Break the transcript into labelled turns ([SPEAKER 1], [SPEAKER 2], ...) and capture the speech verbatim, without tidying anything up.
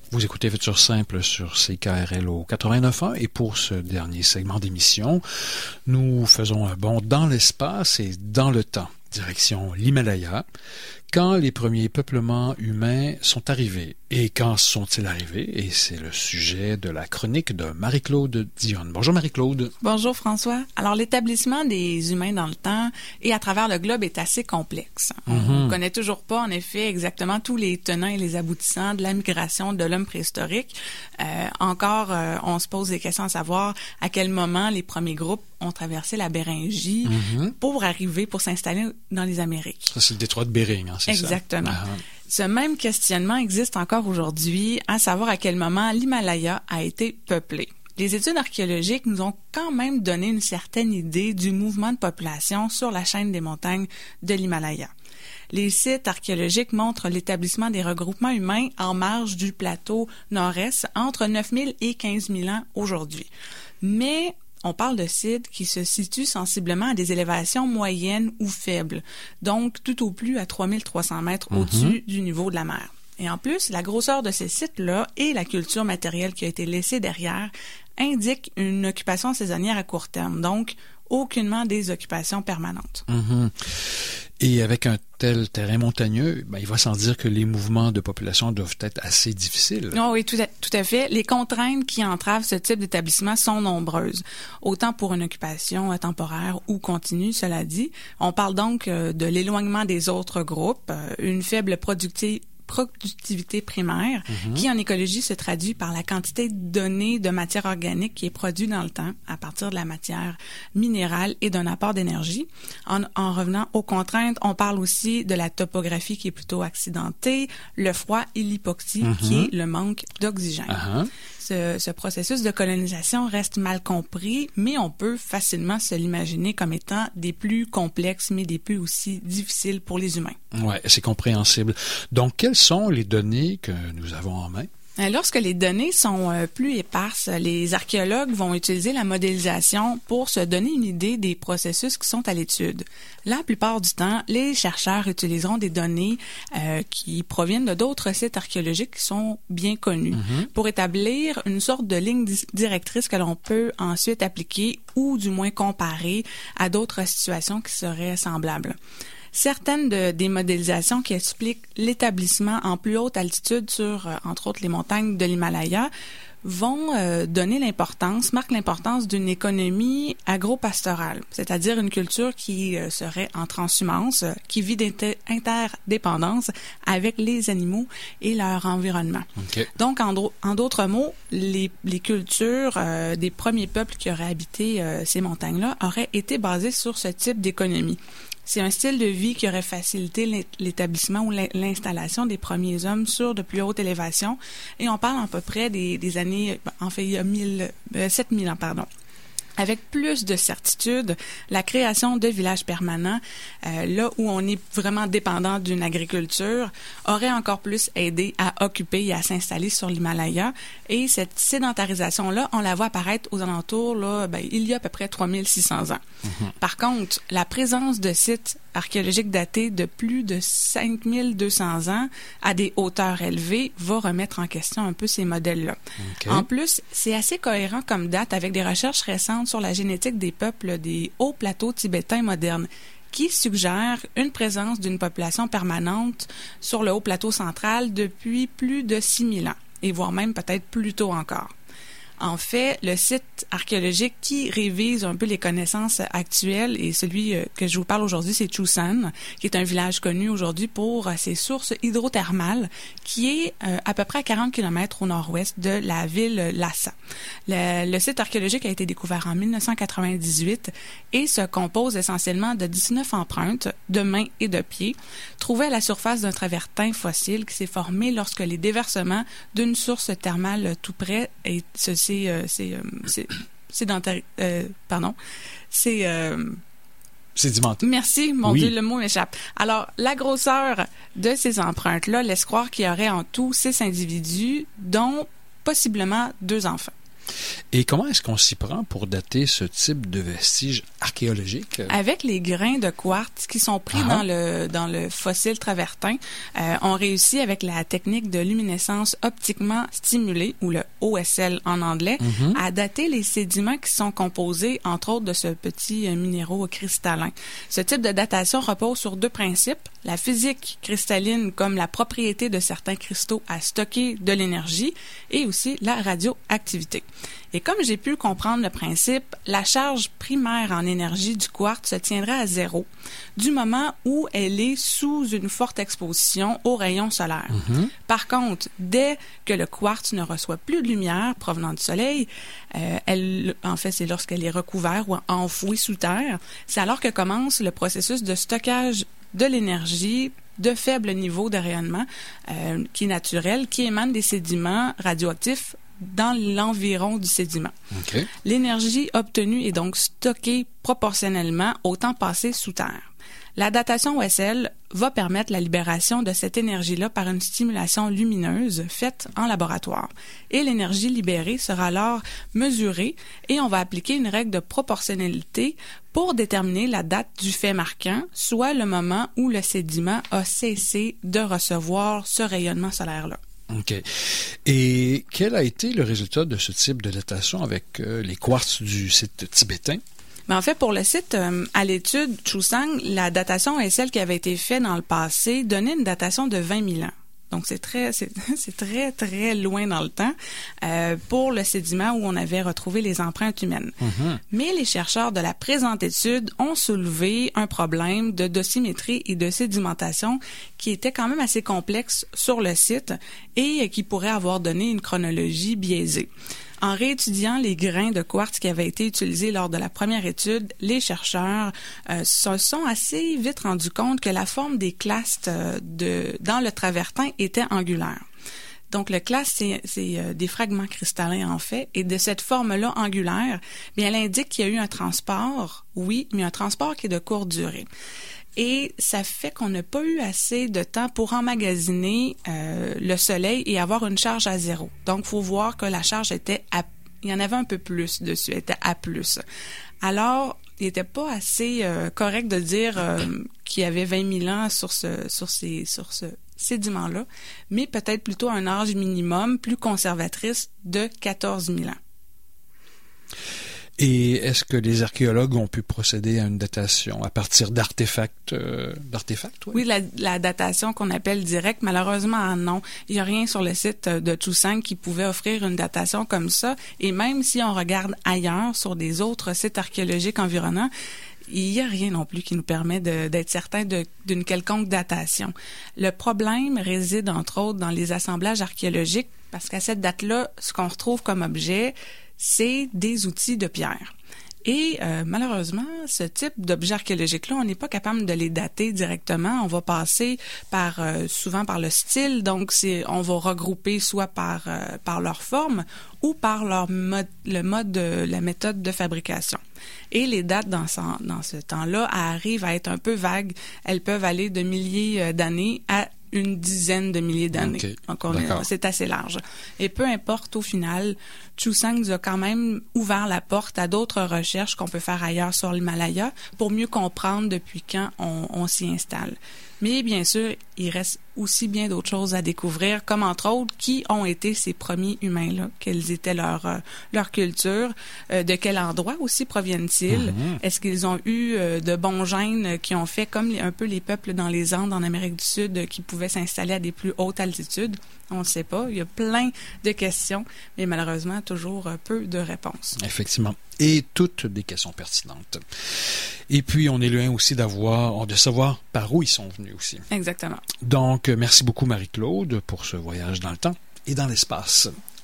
[SPEAKER 1] Vous écoutez Futur Simple sur C K R L O quatre-vingt-neuf point un et pour ce dernier segment d'émission, nous faisons un bond dans l'espace et dans le temps, direction l'Himalaya, quand les premiers peuplements humains sont arrivés. Et quand sont-ils arrivés? Et c'est le sujet de la chronique de Marie-Claude Dionne. Bonjour Marie-Claude.
[SPEAKER 2] Bonjour François. Alors l'établissement des humains dans le temps et à travers le globe est assez complexe. On ne mm-hmm. connaît toujours pas en effet exactement tous les tenants et les aboutissants de la migration de l'homme préhistorique. Euh, encore, euh, on se pose des questions à savoir à quel moment les premiers groupes ont traversé la Béringie mm-hmm. pour arriver, pour s'installer dans les Amériques.
[SPEAKER 1] Ça, c'est le détroit de Bering, hein, c'est
[SPEAKER 2] Exactement.
[SPEAKER 1] ça? Exactement.
[SPEAKER 2] Ce même questionnement existe encore aujourd'hui, à savoir à quel moment l'Himalaya a été peuplé. Les études archéologiques nous ont quand même donné une certaine idée du mouvement de population sur la chaîne des montagnes de l'Himalaya. Les sites archéologiques montrent l'établissement des regroupements humains en marge du plateau nord-est entre neuf mille et quinze mille ans aujourd'hui. Mais on parle de sites qui se situent sensiblement à des élévations moyennes ou faibles, donc tout au plus à trois mille trois cents mètres mm-hmm. au-dessus du niveau de la mer. Et en plus, la grosseur de ces sites-là et la culture matérielle qui a été laissée derrière indiquent une occupation saisonnière à court terme, donc aucunement des occupations permanentes.
[SPEAKER 1] Mm-hmm. Et avec un tel terrain montagneux, ben, il va sans dire que les mouvements de population doivent être assez difficiles.
[SPEAKER 2] Oh oui, tout à, tout à fait. Les contraintes qui entravent ce type d'établissement sont nombreuses, autant pour une occupation temporaire ou continue, cela dit. On parle donc de l'éloignement des autres groupes, une faible productivité productivité primaire, mm-hmm. qui en écologie se traduit par la quantité donnée de matière organique qui est produite dans le temps à partir de la matière minérale et d'un apport d'énergie. En, en revenant aux contraintes, on parle aussi de la topographie qui est plutôt accidentée, le froid et l'hypoxie mm-hmm. qui est le manque d'oxygène. Uh-huh. Ce, ce processus de colonisation reste mal compris, mais on peut facilement se l'imaginer comme étant des plus complexes, mais des plus aussi difficiles pour les humains.
[SPEAKER 1] Oui, c'est compréhensible. Donc, quelles sont les données que nous avons en main?
[SPEAKER 2] Lorsque les données sont euh, plus éparses, les archéologues vont utiliser la modélisation pour se donner une idée des processus qui sont à l'étude. La plupart du temps, les chercheurs utiliseront des données euh, qui proviennent de d'autres sites archéologiques qui sont bien connus mm-hmm. pour établir une sorte de ligne di- directrice que l'on peut ensuite appliquer ou du moins comparer à d'autres situations qui seraient semblables. Certaines de, des modélisations qui expliquent l'établissement en plus haute altitude sur, euh, entre autres, les montagnes de l'Himalaya vont euh, donner l'importance, marquent l'importance d'une économie agro-pastorale, c'est-à-dire une culture qui euh, serait en transhumance, euh, qui vit d'interdépendance avec les animaux et leur environnement. Okay. Donc, en, dro- en d'autres mots, les, les cultures euh, des premiers peuples qui auraient habité euh, ces montagnes-là auraient été basées sur ce type d'économie. C'est un style de vie qui aurait facilité l'établissement ou l'installation des premiers hommes sur de plus hautes élévations. Et on parle à peu près des, des années, en fait, il y a mille, euh, sept mille ans, pardon. Avec plus de certitude, la création de villages permanents, euh, là où on est vraiment dépendant d'une agriculture, aurait encore plus aidé à occuper et à s'installer sur l'Himalaya. Et cette sédentarisation-là, on la voit apparaître aux alentours, là, ben, il y a à peu près trois mille six cents ans. Mm-hmm. Par contre, la présence de sites archéologiques datés de plus de cinq mille deux cents ans à des hauteurs élevées va remettre en question un peu ces modèles-là. Okay. En plus, c'est assez cohérent comme date avec des recherches récentes sur la génétique des peuples des hauts plateaux tibétains modernes, qui suggèrent une présence d'une population permanente sur le haut plateau central depuis plus de six mille ans, et voire même peut-être plus tôt encore. En fait, le site archéologique qui révise un peu les connaissances actuelles, et celui que je vous parle aujourd'hui, c'est Chusan, qui est un village connu aujourd'hui pour ses sources hydrothermales, qui est euh, à peu près à quarante kilomètres au nord-ouest de la ville Lhasa. Le, le site archéologique a été découvert en mille neuf cent quatre-vingt-dix-huit et se compose essentiellement de dix-neuf empreintes de mains et de pieds, trouvées à la surface d'un travertin fossile qui s'est formé lorsque les déversements d'une source thermale tout près et ceci C'est, euh, c'est, euh, c'est, c'est dentaire, euh, pardon, c'est... Euh,
[SPEAKER 1] sédimenté.
[SPEAKER 2] Merci, mon
[SPEAKER 1] oui.
[SPEAKER 2] Dieu, le mot m'échappe. Alors, la grosseur de ces empreintes-là laisse croire qu'il y aurait en tout six individus, dont possiblement deux enfants.
[SPEAKER 1] Et comment est-ce qu'on s'y prend pour dater ce type de vestiges archéologiques?
[SPEAKER 2] Avec les grains de quartz qui sont pris
[SPEAKER 1] Ah.
[SPEAKER 2] dans le dans le fossile travertin, euh, on réussit avec la technique de luminescence optiquement stimulée, ou le O S L en anglais,
[SPEAKER 1] Mhm.
[SPEAKER 2] à dater les sédiments qui sont composés, entre autres, de ce petit euh, minéraux cristallin. Ce type de datation repose sur deux principes: la physique cristalline comme la propriété de certains cristaux à stocker de l'énergie, et aussi la radioactivité. Et comme j'ai pu comprendre le principe, la charge primaire en énergie du quartz se tiendrait à zéro du moment où elle est sous une forte exposition aux rayons solaires.
[SPEAKER 1] Mhm.
[SPEAKER 2] Par contre, dès que le quartz ne reçoit plus de lumière provenant du soleil, euh, elle, en fait, c'est lorsqu'elle est recouverte ou enfouie sous terre, c'est alors que commence le processus de stockage de l'énergie de faible niveau de rayonnement euh, qui est naturel, qui émane des sédiments radioactifs dans l'environ du sédiment.
[SPEAKER 1] OK.
[SPEAKER 2] L'énergie obtenue est donc stockée proportionnellement au temps passé sous terre. La datation O S L va permettre la libération de cette énergie-là par une stimulation lumineuse faite en laboratoire. Et l'énergie libérée sera alors mesurée et on va appliquer une règle de proportionnalité pour déterminer la date du fait marquant, soit le moment où le sédiment a cessé de recevoir ce rayonnement solaire-là.
[SPEAKER 1] OK. Et quel a été le résultat de ce type de datation avec euh, les quartz du site tibétain?
[SPEAKER 2] Mais en fait, pour le site euh, à l'étude Chusang, la datation O S L qui avait été faite dans le passé donnait une datation de vingt mille ans. Donc, c'est très, c'est, c'est très, très loin dans le temps euh, pour le sédiment où on avait retrouvé les empreintes humaines.
[SPEAKER 1] Mhm.
[SPEAKER 2] Mais les chercheurs de la présente étude ont soulevé un problème de dosimétrie et de sédimentation qui était quand même assez complexe sur le site et qui pourrait avoir donné une chronologie biaisée. En réétudiant les grains de quartz qui avaient été utilisés lors de la première étude, les chercheurs euh, se sont assez vite rendus compte que la forme des clastes euh, de, dans le travertin était angulaire. Donc, le claste, c'est, c'est euh, des fragments cristallins, en fait, et de cette forme-là angulaire, bien, elle indique qu'il y a eu un transport, oui, mais un transport qui est de courte durée. Et ça fait qu'on n'a pas eu assez de temps pour emmagasiner euh, le soleil et avoir une charge à zéro. Donc, il faut voir que la charge était à... Il y en avait un peu plus dessus, elle était à plus. Alors, il n'était pas assez euh, correct de dire euh, qu'il y avait vingt mille ans sur ce, sur ces, sur ce sédiment-là, mais peut-être plutôt un âge minimum plus conservatrice de quatorze mille ans.
[SPEAKER 1] Et est-ce que les archéologues ont pu procéder à une datation à partir d'artefacts, euh, d'artefacts, ouais?
[SPEAKER 2] Oui, la, la datation qu'on appelle directe, malheureusement, non. Il n'y a rien sur le site de Chusang qui pouvait offrir une datation comme ça. Et même si on regarde ailleurs, sur des autres sites archéologiques environnants, il n'y a rien non plus qui nous permet de, d'être certain de, d'une quelconque datation. Le problème réside, entre autres, dans les assemblages archéologiques, parce qu'à cette date-là, ce qu'on retrouve comme objet, c'est des outils de pierre. Et euh, malheureusement, ce type d'objets archéologiques-là, on n'est pas capable de les dater directement. On va passer par euh, souvent par le style, donc c'est on va regrouper soit par euh, par leur forme ou par leur mode, le mode de la méthode de fabrication. Et les dates dans ce, dans ce temps-là arrivent à être un peu vagues. Elles peuvent aller de milliers d'années à une dizaine de milliers d'années.
[SPEAKER 1] Okay.
[SPEAKER 2] Donc, on est, c'est assez large. Et peu importe, au final, Chusang nous a quand même ouvert la porte à d'autres recherches qu'on peut faire ailleurs sur l'Himalaya pour mieux comprendre depuis quand on, on s'y installe. Mais bien sûr, il reste aussi bien d'autres choses à découvrir, comme entre autres, qui ont été ces premiers humains-là, quelles étaient leur, euh, leur culture, euh, de quel endroit aussi proviennent-ils, mm-hmm. Est-ce qu'ils ont eu euh, de bons gènes qui ont fait comme les, un peu les peuples dans les Andes en Amérique du Sud euh, qui pouvaient s'installer à des plus hautes altitudes? On ne sait pas. Il y a plein de questions, mais malheureusement, toujours peu de réponses.
[SPEAKER 1] Effectivement. Et toutes des questions pertinentes. Et puis, on est loin aussi d'avoir, de savoir par où ils sont venus aussi.
[SPEAKER 2] Exactement.
[SPEAKER 1] Donc, merci beaucoup, Marie-Claude, pour ce voyage dans le temps et dans l'espace.